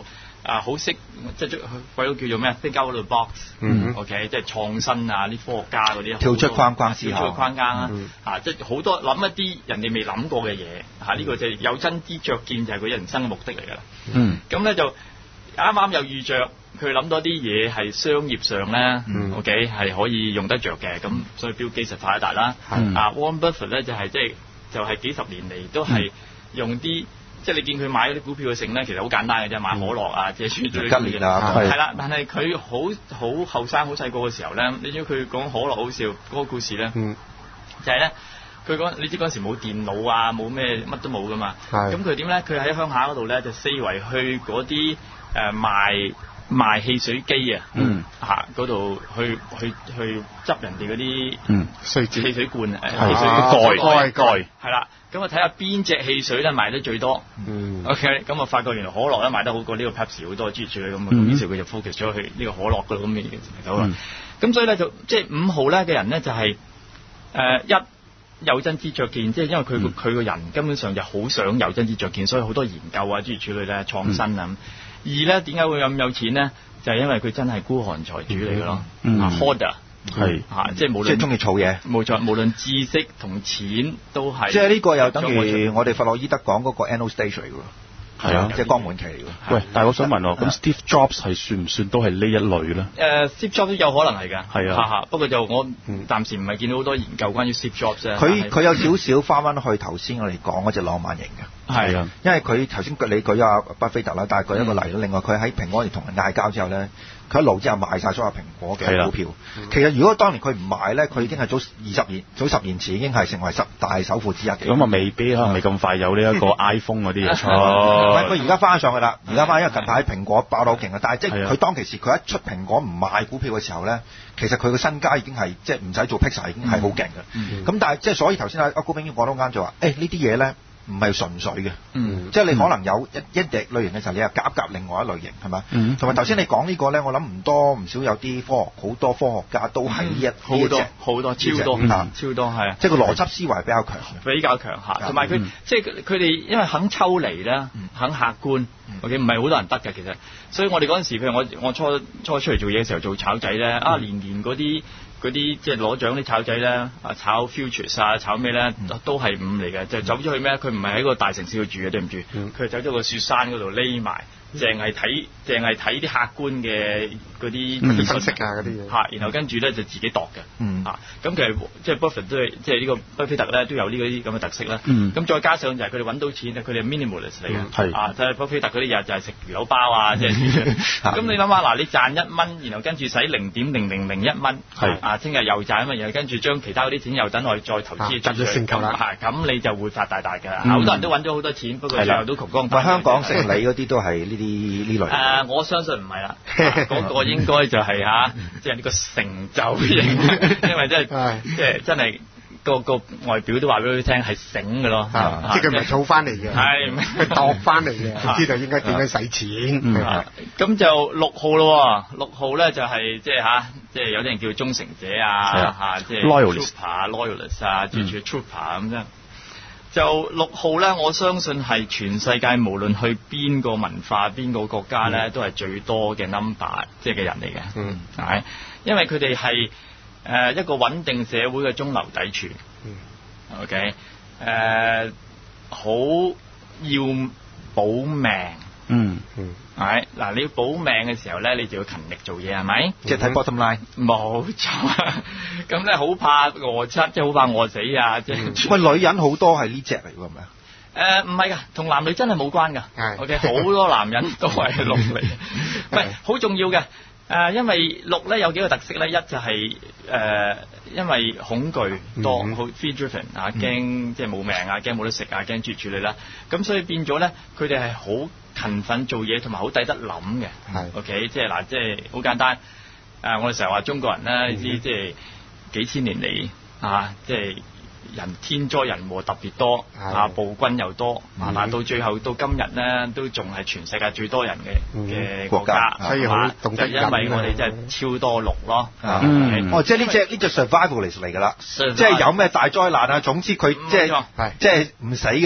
啊好識即係鬼佬叫做咩 think out of the box，嗯 OK 即係創新啊啲科學家嗰啲跳出框框思考， 跳出框框啦、 嗯、 啊即係好多諗一啲人哋未諗過嘅嘢嚇，呢個就係有真知灼見就係佢人生嘅目的嚟㗎啦。嗯，咁咧就啱啱又遇着佢諗到啲嘢係商業上咧、嗯、OK 係可以用得着嘅，咁所以標基實發一達啦。嗯、啊 Warren Buffett 咧就係即係就係、是、幾十年嚟都係用啲。即係你見佢買嗰啲股票嘅性咧，其實好簡單嘅啫，買可樂啊，即係吉列啊，係啦。但係佢好好後生、好細個嘅時候咧，你知佢講可樂好笑嗰、那個故事咧，嗯、就係咧佢講你知嗰陣時冇電腦啊，冇咩乜都冇噶嘛。咁佢點咧？佢喺鄉下嗰度咧就四圍去嗰啲誒賣賣汽水機啊，嚇嗰度去去去執人哋嗰啲水汽水罐、啊、汽水蓋蓋蓋係啦。咁啊睇下邊隻汽水咧賣得最多、嗯、，OK， 咁啊發覺原來可樂咧賣得好過呢個 Pepsi 好多，諸如此類咁啊，咁於是佢就 focus 咗去呢個可樂嗰度咁嘅走啦。咁、嗯、所以咧就即係五號咧嘅人咧就係、是、誒、呃、一有真知灼見，即係因為佢佢個人根本上就好想有真知灼見，所以好多研究啊諸如此類咧創新啊。嗯、二咧點解會咁有錢咧？就係、是、因為佢真係孤寒財主嚟嘅咯，啊 hoarder。係嚇，即係無論即係中意儲嘢， 冇錯，無論知識同錢都係。 即係呢個又等於我哋弗洛伊德講嗰個 anal stage 嚟㗎喎，係啊，即係肛門期嚟㗎。 喂，但係我想問喎，咁 Steve Jobs 係算唔算都係呢一類咧？ 誒 Steve Jobs 都有可能係㗎， 係啊， 不過就我暫時唔係見到好多研究關於 Steve Jobs 啫。 佢佢有少少翻返去頭先我哋講嗰隻浪漫型嘅，係啊，因為佢頭先你舉阿巴菲特啦，但係舉一個例啦，另外佢喺蘋果同人嗌交之後咧。佢一路之後賣晒所有蘋果嘅股票。其實如果當年佢唔買咧，佢已經係早二十年、早十年前已經係成為十大首富之一嘅。 咁啊，未必可能未咁快有呢一個 iPhone 嗰啲嘢出。 唔係佢而家翻上去啦，而家翻因為近排蘋果爆得好勁啊！但係即係佢當其時佢一出蘋果唔買股票嘅時候咧，其實佢個身家已經係即係唔使做 Pixar 已經係好勁嘅。咁、嗯嗯、但係即係所以頭先阿阿高炳講得啱就話，誒、欸、呢啲嘢咧。唔係純粹嘅，嗯，即係你可能有一一隻類型嘅時候，你又夾夾另外一類型，係嘛？嗯，同埋頭先你講呢個咧，我諗唔多唔少有啲科學，好多科學家都係呢一好多好多超多超多係啊！ 即係個邏輯思維比較強， 比較強嚇，同埋佢即係佢哋因為肯抽離啦，肯客觀，OK，唔係好多人得嘅其實，所以我哋嗰陣時，譬如我我初初出嚟做嘢嘅時候做炒仔咧，啊年年嗰啲。嗰啲即係攞獎啲炒仔咧，啊炒 futures 啊，炒咩咧，都係五嚟嘅，就走咗去咩？佢唔係喺個大城市度住嘅，對唔住，佢係走咗個雪山嗰度匿埋，淨係睇，淨係睇啲客觀嘅嗰啲分析啊嗰啲嘢， 嚇，然後跟住咧就自己度嘅，嗯，啊，咁其實即係 Buffett 都係，即係呢個巴菲特咧都有呢啲咁嘅特色啦，嗯，咁再加上就係佢哋揾到錢佢哋係 minimalist 嚟嘅，係啊，即係巴菲特嗰啲日就係食魚柳包啊，即係，咁你諗下嗱，你賺一蚊，然後跟住使零點零零零一蚊，係啊，聽日又賺啊嘛，然後跟住將其他嗰啲錢又等我再投資， 賺咗升級啦， 係咁你就會發大大㗎啦，好多人都揾咗好多錢，不過最後都窮光蛋。 香港城里嗰啲都係呢啲呢類。 誒，我相信唔係啦，嗰個應該就係嚇，即係呢個成就型，因為真係即係真係個個外表都話俾佢聽係醒嘅咯， 即係佢唔係儲翻嚟嘅，係佢度翻嚟嘅，知道應該點樣使錢。 咁就六號咯，六號咧就係即係嚇，即係有啲人叫忠誠者啊嚇，即係 loyalist 啊 loyalist 啊，住住 trooper 咁啫。就六號咧，我相信係全世界無論去邊個文化、邊個國家咧，都係最多嘅 number，即係嘅人嚟嘅。嗯，係，因為佢哋係誒一個穩定社會嘅中流砥柱。嗯 ，OK，誒好要保命。嗯嗯，係嗱，你要保命嘅時候咧，你就要勤力做嘢，係咪？ 即係睇 bottom line。 冇錯，咁咧好怕餓七，即係好怕餓死啊！即係喂，女人好多係呢隻嚟㗎，係咪啊？ 誒唔係㗎，同男女真係冇關㗎。係 OK，好多男人都係六嚟，唔係好重要嘅。誒、呃，因為六咧有幾個特色咧，一就係、是、誒、呃，因為恐懼多，好 fear driven 啊，驚即係冇命啊，驚冇得食啊，驚絕處理啦。咁所以變咗咧，佢哋係好勤奮做嘢，同埋好抵得諗嘅。係 OK，即係嗱，即係好簡單。誒、呃，我哋成日話中國人咧，呢啲即係幾千年嚟啊，即係。人天災人禍特別多，啊暴君又多，啊但到最後到今日咧，都仲係全世界最多人嘅嘅國家， 所以好懂得忍。 因為我哋真係超多六咯， 哦，即係呢隻呢隻 survivalist 嚟㗎啦，即係有咩大災難啊，總之佢即係即係唔死嘅咧，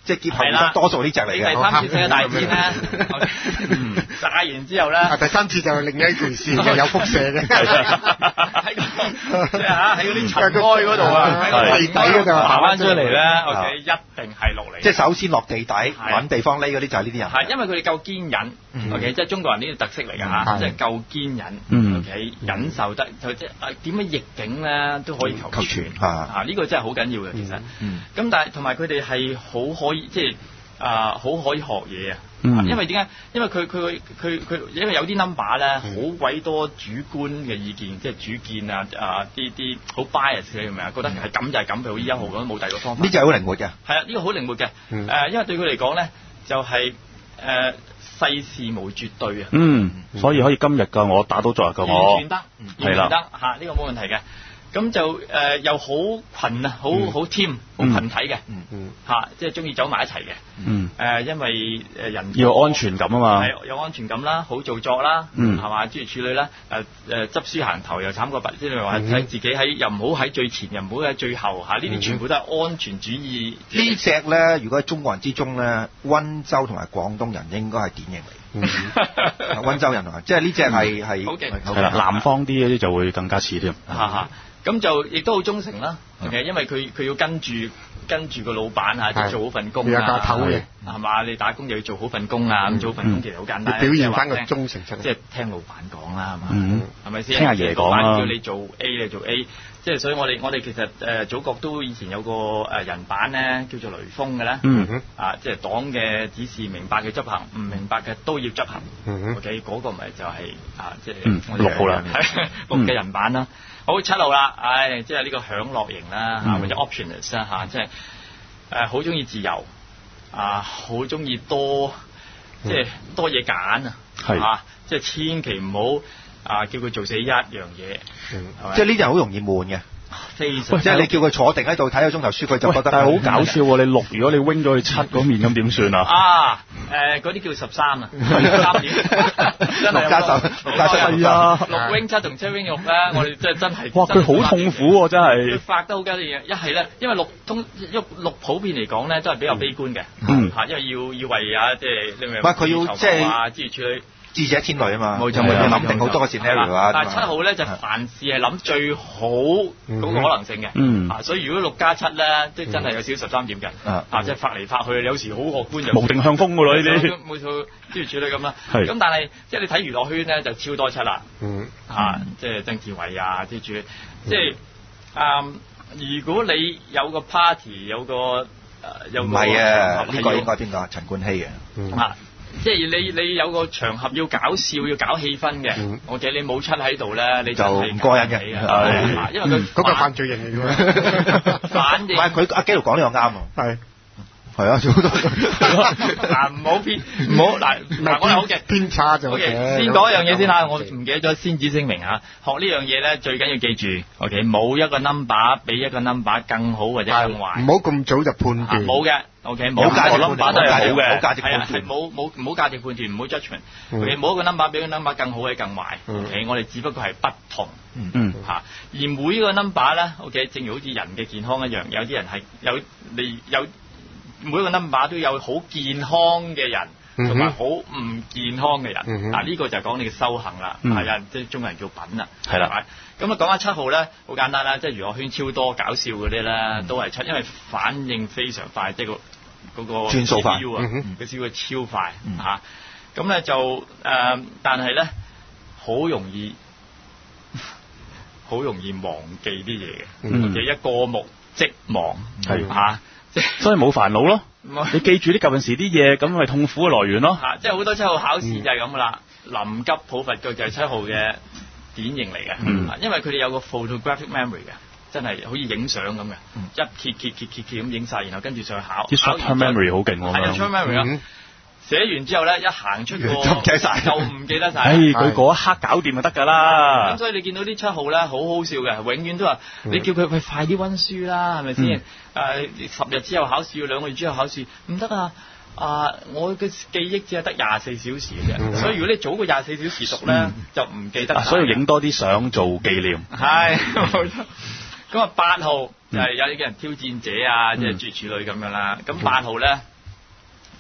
即係劫後餘生多數呢隻嚟嘅。 第三次世界大戰咧，炸完之後咧， 第三次就係另一回事，又有輻射嘅。 喺即係嚇喺嗰啲塵埃嗰度啊，喺地底嗰度爬翻出嚟咧 ，OK， 一定係落嚟。 即係首先落地底揾地方匿嗰啲就係呢啲人。 係因為佢哋夠堅忍 ，OK， 即係中國人呢個特色嚟㗎嚇，即係夠堅忍 ，OK， 忍受得就即係點樣逆境咧都可以求全啊！呢個真係好緊要嘅其實。咁但係同埋佢哋係好可以即係啊好可以學嘢啊！因為點解？因為佢佢佢佢因為有啲 number 咧好鬼多主觀嘅意見，即係主見啊啊啲啲好 bias 嘅，明唔明啊？覺得係咁就係咁，譬如好似一號咁冇第二個方法。 呢隻係好靈活嘅。係啊，呢個好靈活嘅。誒，因為對佢嚟講咧，就係誒世事無絕對啊。 嗯，所以可以今日嘅我打到昨日嘅我。 完全得，完全得嚇，呢個冇問題嘅。咁就誒、呃、又好群啊，好好 team，好群體嘅，嗯嗯，嚇，即係中意走埋一齊嘅，嗯，誒、呃，因為誒人要有安全感啊嘛， 係有安全感啦，好做作啦，嗯，係嘛，諸如此類啦，誒誒執輸行頭又慘過拔，即係話睇自己喺又唔好喺最前，又唔好喺最後嚇，呢啲全部都係安全主義。 嗯、呢隻咧，如果喺中國人之中咧，溫州同埋廣東人應該係典型嚟。嗯，溫州人啊，即係呢隻係係好勁， 係啦，南方啲嗰啲就會更加似添。 嚇嚇。咁就亦都好忠誠啦 ，OK， 因為佢佢要跟住跟住個老闆嚇，即係做好份工啊，係嘛？你打工又要做好份工啊，咁做好份工其實好簡單， 表現翻個忠誠出嚟， 即係聽老闆講啦，係嘛？係咪先？ 聽阿爺講啦， 叫你做 A 你做 A， 即係所以我哋我哋其實誒祖國都以前有個誒人版咧，叫做雷鋒嘅咧，嗯啊，即係黨嘅指示明白嘅執行，唔明白嘅都要執行，OK， 嗰個咪就係啊，即係六號啦， 六嘅人版啦。好七號啦，唉，即係呢個享樂型啦，嚇或者 optionist 啦，嚇，即係誒好中意自由，啊好中意多，即係多嘢揀啊，嚇，即係千祈唔好啊叫佢做死一樣嘢， 即係呢啲人好容易悶嘅。 非常即係你叫佢坐定喺度睇個鐘頭書，佢就覺得。 但係好搞笑喎！你六，如果你 wing 咗去七嗰面咁點算啊？ 啊，誒嗰啲叫十三啊，三點， 六加十，六加七係啊， 六 wing 七同七 wing 六咧，我哋真係真係。 哇！佢好痛苦喎，真係。 佢發得好緊要嘅，一係咧，因為六通一六普遍嚟講咧，都係比較悲觀嘅，嚇，因為要要為啊，即係你明唔明？ 唔係佢要即係啊，諸如此類。 智者千慮啊嘛， 冇錯， 冇錯，諗定好多個 scenario 啊。 但係七號咧就凡事係諗最好嗰個可能性嘅，嗯，啊，所以如果六加七咧，即係真係有少少十三點嘅，啊，即係發嚟發去，有時好樂觀就無定向風㗎咯呢啲， 冇錯，諸如此類咁啦。係。咁但係即係你睇娛樂圈咧就超多七啦，嗯，嚇，即係曾志偉啊，諸如此類，即係啊，如果你有個 party 有個誒有唔係啊，呢個應該邊個？陳冠希嘅， 啊。即係你你有個場合要搞笑要搞氣氛嘅，或者你冇出喺度咧，你就唔過癮嘅，因為佢嗰個犯罪型嚟嘅， 反應。 唔係佢阿基佬講呢個啱啊，係係啊，做好多嗱唔好偏唔好嗱嗱我係好嘅偏差就 OK， 先講一樣嘢先嚇，我唔記得咗先至聲明嚇，學呢樣嘢咧最緊要記住 OK， 冇一個 number 比一個 number 更好或者更壞， 唔好咁早就判斷， 冇嘅。OK， 冇價值判斷都係好嘅，冇價值判斷，係冇冇唔好價值判斷，唔好 judgment。OK， 冇一個 number 比一個 number 更好或者更壞。OK， 我哋只不過係不同。嗯嚇，而每一個 number 咧 ，OK， 正如好似人嘅健康一樣，有啲人係有你有每一個 number 都有好健康嘅人，同埋好唔健康嘅人。嗱呢個就係講你嘅修行啦，係啊，即係中國人叫品啦，係啦。咁啊，講下七號咧，好簡單啦，即係娛樂圈超多搞笑嗰啲咧，都係七，因為反應非常快，即係個嗰個轉數快啊， 佢燒嘅超快嚇。咁咧就誒，但係咧好容易好容易忘記啲嘢嘅，或者一過目即忘係嚇，即係所以冇煩惱咯。你記住啲舊陣時啲嘢，咁咪痛苦嘅來源咯。 嚇，即係好多七號考試就係咁噶啦，臨急抱佛腳就係七號嘅典型嚟嘅，嗯、因為佢哋有個 photographic memory 嘅，真係好似影相咁嘅，嗯、一揭揭揭揭揭咁影晒，然後跟住上去考。 啲 short term memory 好勁喎， 係啊 short memory 啊，寫完之後咧，一行出個就唔記得晒，就唔記得晒。 唉，佢嗰一刻搞掂就得㗎啦。 咁所以你見到啲七號咧，好好笑嘅，永遠都話你叫佢佢快啲溫書啦，係咪先？誒、嗯，十日之後考試，要兩個月之後考試，唔得啊！啊！我嘅記憶只係得廿四小時嘅啫，嗯、所以如果你早過廿四小時讀咧，嗯、就唔記得、啊。 所以影多啲相做紀念。 係冇錯。咁啊，八號就係有啲人挑戰者啊，即係諸如此類咁樣啦。咁八號咧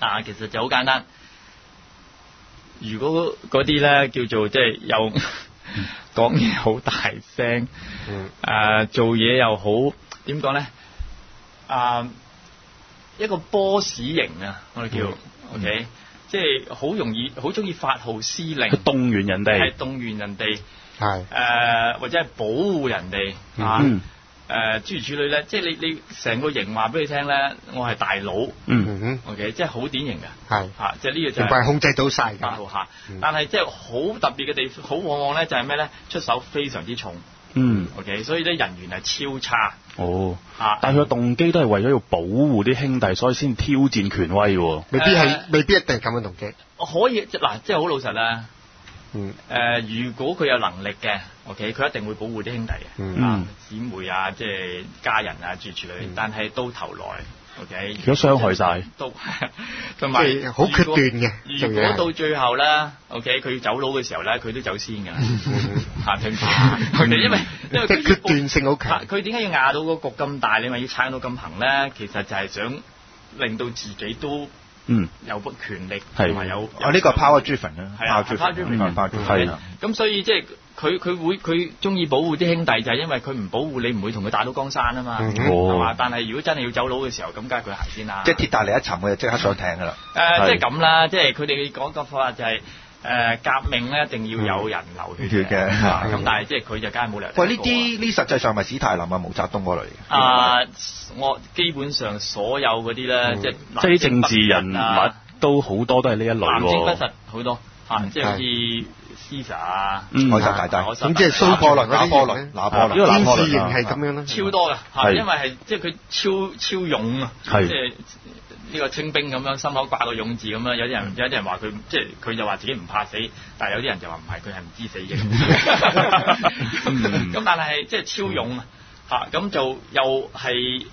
啊，其實就好簡單。如果嗰啲咧叫做即係有講嘢好大聲，誒、嗯呃、做嘢又好點講咧？啊、呃，一個 boss 型啊，我哋叫、嗯、OK，即係好容易好中意發號施令， 動員人哋， 係動員人哋， 係誒、 呃、或者係保護人哋啊。 嗯誒、呃、諸如此類咧，即係你你成個型話俾你聽咧，我係大佬， 嗯哼 ，OK，即係好典型嘅， 係嚇，即係呢個就係、 係控制到晒八號嚇，但係即係好特別嘅地方，好往往咧就係咩咧？出手非常之重， 嗯 ，OK，所以咧人緣係超差， 哦， 嚇， 但係佢嘅動機都係為咗要保護啲兄弟，所以先挑戰權威喎， 未必係、 呃， 未必一定係咁嘅動機， 可以嗱，即係好老實啦。 嗯， 誒、呃，如果佢有能力嘅 ，OK，佢一定會保護啲兄弟嘅， 嗯， 啊，姊妹啊，即係家人啊，諸如此類。嗯、但係到頭來 ，OK， 如果傷害晒， 都同埋好決斷嘅。 如果到最後咧 ，OK，佢要走佬嘅時候咧，佢都走先㗎，嚇聽唔聽？OK，因為因為即係決斷性好強。 佢點解要壓到個局咁大？你話要撐到咁行咧？其實就係想令到自己都。 嗯， 有不權力同埋有， 有呢個 power driven 啊 ，power driven，power driven，係啦。咁所以即係佢佢會佢中意保護啲兄弟，就係因為佢唔保護你，唔會同佢打到江山啊嘛，係嘛？但係如果真係要走佬嘅時候，咁梗係佢行先啦。 即係鐵達尼一沉，佢就即刻上艇㗎啦。 誒，即係咁啦，即係佢哋講個法就係。誒革命咧一定要有人流血嘅，咁但係即係佢就梗係冇理由。 喂，呢啲呢實際上咪史太林啊、毛澤東嗰類嘅。 啊，我基本上所有嗰啲咧，即係即係啲政治人物都好多都係呢一類喎。 南征北伐好多嚇，即係好似 Caesar 啊、 凱撒大帝， 咁即係蘇破倫、拿破崙、 拿破崙， 呢個拿破崙型係咁樣啦， 超多嘅嚇，因為係即係佢超超勇啊，即係。呢個清兵咁樣，心口掛個勇字咁樣，有啲人有啲人話佢即係佢就話自己唔怕死，但係有啲人就話唔係，佢係唔知死嘅。咁但係即係超勇啊！嚇咁就又係誒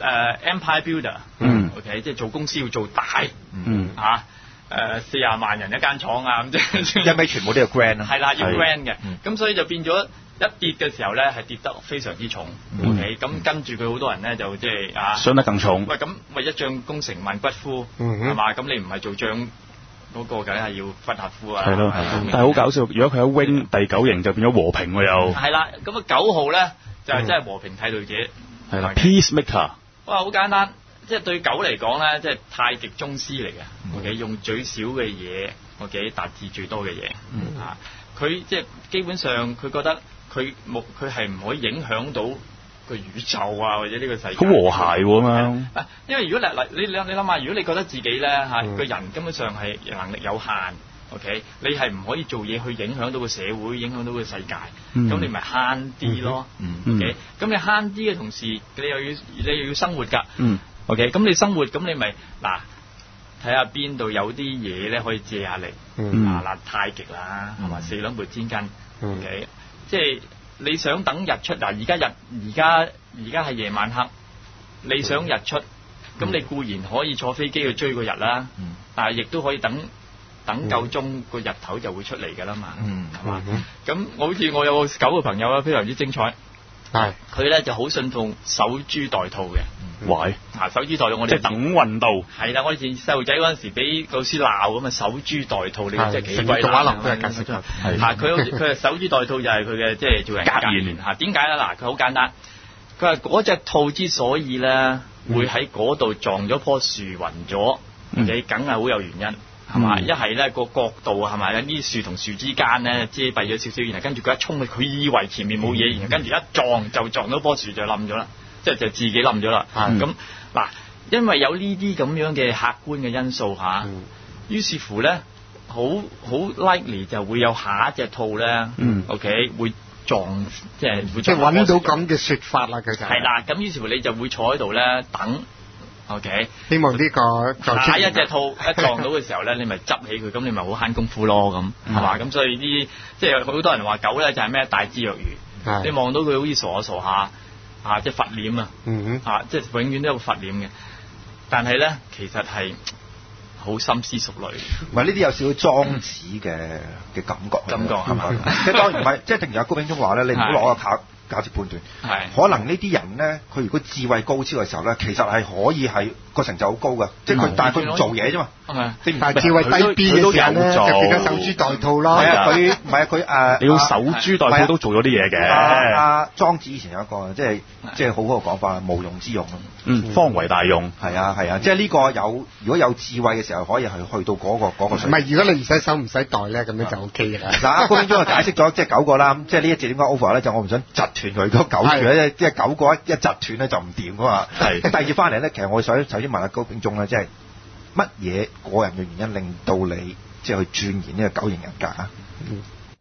empire builder，嗯 ，OK， 即係做公司要做大，嗯嚇誒四廿萬人一間廠啊咁即係， 一味全部都要 grand 啊， 係啦，要 grand 嘅，咁所以就變咗。一跌嘅時候咧，係跌得非常之重。OK，咁跟住佢好多人咧就即係啊， 傷得更重。 喂，咁為一將功成萬骨枯，係嘛？咁你唔係做將嗰個，梗係要骨下枯啊。 係咯，但係好搞笑。如果佢喺 Wing 第九營就變咗和平喎又。 係啦，咁啊九號咧就係真係和平替代者。 係啦 ，Peacemaker。 哇，好簡單，即係對狗嚟講咧，即係太極宗師嚟嘅。OK，用最少嘅嘢，OK，達至最多嘅嘢。啊，佢即係基本上佢覺得。佢冇，佢係唔可以影響到個宇宙啊，或者呢個世界。好和諧喎嘛。 啊，因為如果嗱，你你你諗下，如果你覺得自己咧嚇個人根本上係能力有限 ，OK，你係唔可以做嘢去影響到個社會，影響到個世界，咁、嗯、你咪慳啲咯。 嗯、 OK，咁、嗯、你慳啲嘅同時，你又要你又要生活㗎。 嗯、 OK，咁你生活，咁你咪嗱睇下邊度有啲嘢咧可以借下力。嗯、啊嗱，太極啦，係嘛、嗯，四兩撥千斤。OK。嗯即係你想等日出嗱，而家日而家而家係夜晚黑，你想日出，咁、嗯、你固然可以坐飛機去追個日啦，嗯、但係亦都可以等等夠鐘個日頭就會出嚟㗎啦嘛，係嘛？咁我好似我有個九個朋友啊，非常之精彩，係佢咧就好信奉守株待兔嘅。 喂， 啊守株待兔，我哋即係等運到。 係啦，我哋以前細路仔嗰陣時俾老師鬧咁啊，守株待兔，你真係幾鬼動畫廊都係解釋咗。 係嚇，佢佢係守株待兔就係佢嘅即係做人格言嚇。點解咧？嗱，佢好簡單，佢話嗰隻兔之所以咧會喺嗰度撞咗棵樹暈咗，你梗係好有原因。係嘛？一係咧個角度係咪？呢啲樹同樹之間咧遮蔽咗少少，然後跟住佢一衝，佢以為前面冇嘢，然後跟住一撞就撞到棵樹就冧咗啦，即係就自己冧咗啦。咁嗱、嗯，因為有呢啲咁樣嘅客觀嘅因素嚇，嗯、於是乎咧，好好 likely 就會有下一隻兔咧、嗯、，OK 會撞，即係會即係揾到咁嘅説法啦，佢就係啦。咁於是乎你就會坐喺度咧等。OK， 希望呢、這個下一隻兔一撞到嘅時候咧，你咪執起佢，咁你咪好慳功夫咯，咁係嘛？咁所以啲即係好多人話狗咧就係咩大智若愚，你望到佢好似傻下傻下，啊即係罰臉啊，嗯、啊即係永遠都有罰臉嘅，但係咧其實係好深思熟慮。 唔係呢啲有少少莊子嘅嘅感覺， 感覺係嘛？ 即係當然唔係，即係正如阿高炳忠話咧，你唔好攞個靠價值判斷。 係可能呢啲人咧，佢如果智慧高超嘅時候咧，其實係可以係個成就好高嘅，即係佢但係佢唔做嘢啫嘛。 係但係智慧低 B 嘅時候咧，就變咗守株待兔咯。 係啊，佢唔係啊，佢誒你要守株待兔都做咗啲嘢嘅。 阿莊子以前有一個即係即係好好嘅講法，無用之用。 嗯，方為大用。 係啊係啊，即係呢個有如果有智慧嘅時候，可以係去到嗰個嗰個水平。 唔係，如果你唔使手唔使袋咧，咁樣就 O K 嘅啦。 嗱，高永忠就解釋咗即係九個啦，即係呢一節點解 over 咧？就我唔想窒斷佢嗰九住咧，即係九個一一窒斷咧就唔掂噶嘛。係。第二節翻嚟咧，其實我想首先問下高永忠咧，即係乜嘢個人嘅原因令到你即係去鑽研呢個九型人格啊？嗯